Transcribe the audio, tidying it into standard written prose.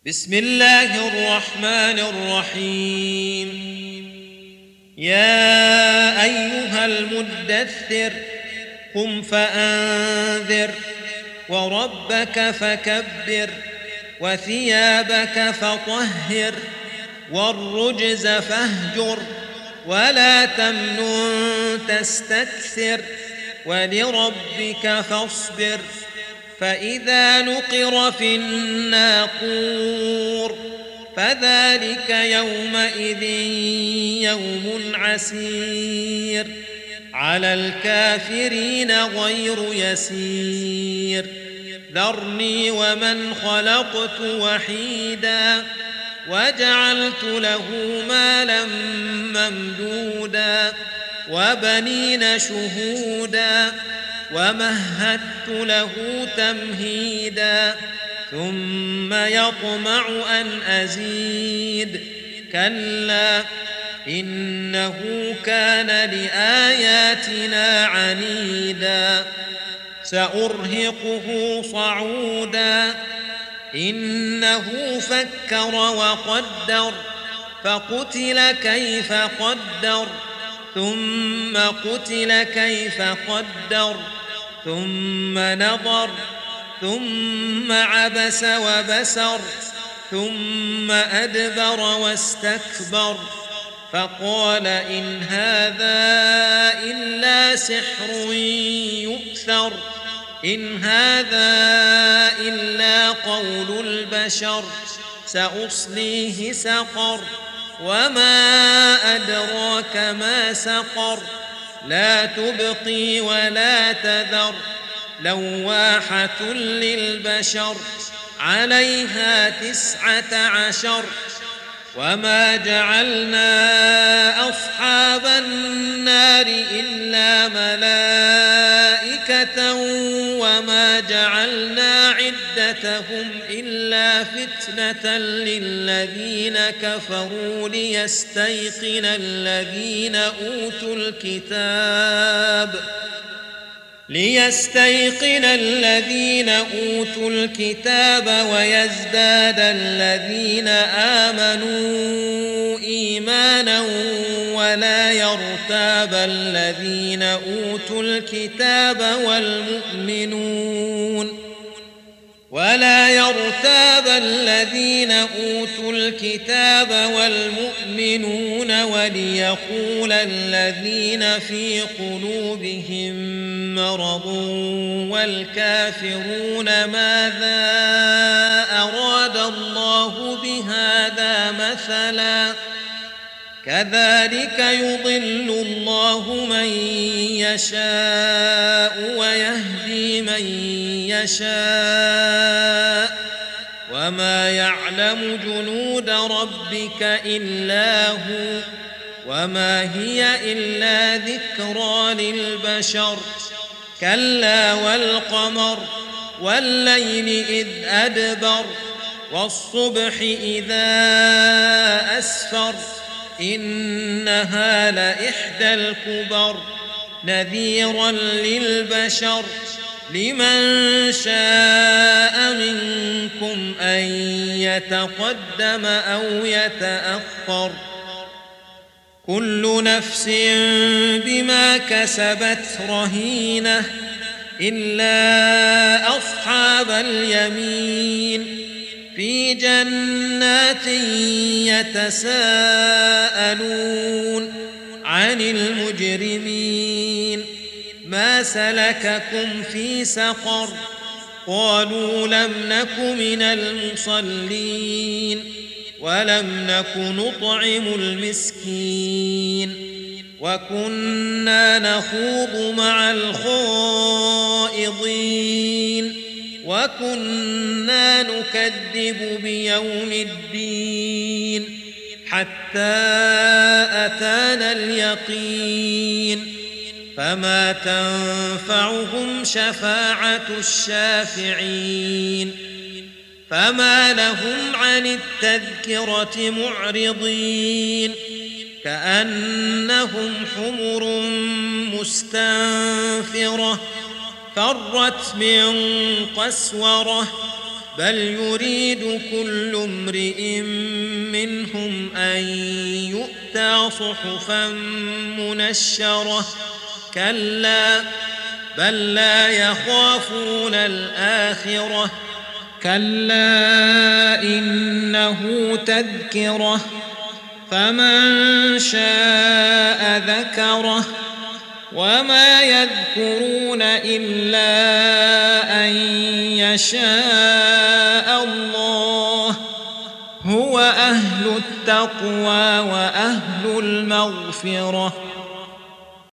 بسم الله الرحمن الرحيم. يا أيها المدثر قم فأنذر وربك فكبر وثيابك فطهر والرجز فاهجر ولا تمنن تستكثر ولربك فاصبر. فإذا نقر في الناقور فذلك يومئذ يوم عسير على الكافرين غير يسير. ذرني ومن خلقت وحيدا وجعلت له مالا ممدودا وبنين شهودا ومهدت له تمهيدا ثم يطمع أن أزيد. كلا إنه كان لآياتنا عنيدا سأرهقه صعودا. إنه فكر وقدر فقتل كيف قدر ثم قتل كيف قدر ثم نظر ثم عبس وبسر ثم أدبر واستكبر فقال إن هذا إلا سحر يؤثر إن هذا إلا قول البشر سأصليه سقر وما أدراك ما سقر لا تبقي ولا تذر لواحة للبشر عليها 19. وما جعلنا أصحاب النار إلا ملائكة وما جعلنا عدتهم إلا فتنة للذين كفروا ليستيقن الذين أوتوا الكتاب ويزداد الذين آمنوا إيمانا ولا يرتاب الذين أوتوا الكتاب والمؤمنون وليقول الذين في قلوبهم مرض والكافرون ماذا أراد الله بهذا مثلا كذلك يضل الله من يشاء ويهدي من يشاء وما يعلم جنود ربك إلا هو وما هي إلا ذكرى للبشر. كلا والقمر والليل إذ أدبر والصبح إذا أسفر إنها لإحدى الكبر نذيرا للبشر لمن شاء منكم أن يتقدم أو يتأخر. كل نفس بما كسبت رهينة إلا أصحاب اليمين في جنات يتساءلون عن المجرمين ما سلككم في سقر قالوا لم نك من المصلين ولم نك نطعم المسكين وكنا نخوض مع الخائضين وكنا نكذب بيوم الدين حتى أتانا اليقين فما تنفعهم شفاعة الشافعين. فما لهم عن التذكرة معرضين كأنهم حمر مستنفرة فرت من قسورة بل يريد كل امرئ منهم أن يؤتى صحفا منشرة كلا بل لا يخافون الآخرة كلا إنه تذكرة فمن شاء ذكره وما يذكرون إلا أن يشاء الله هو أهل التقوى وأهل المغفرة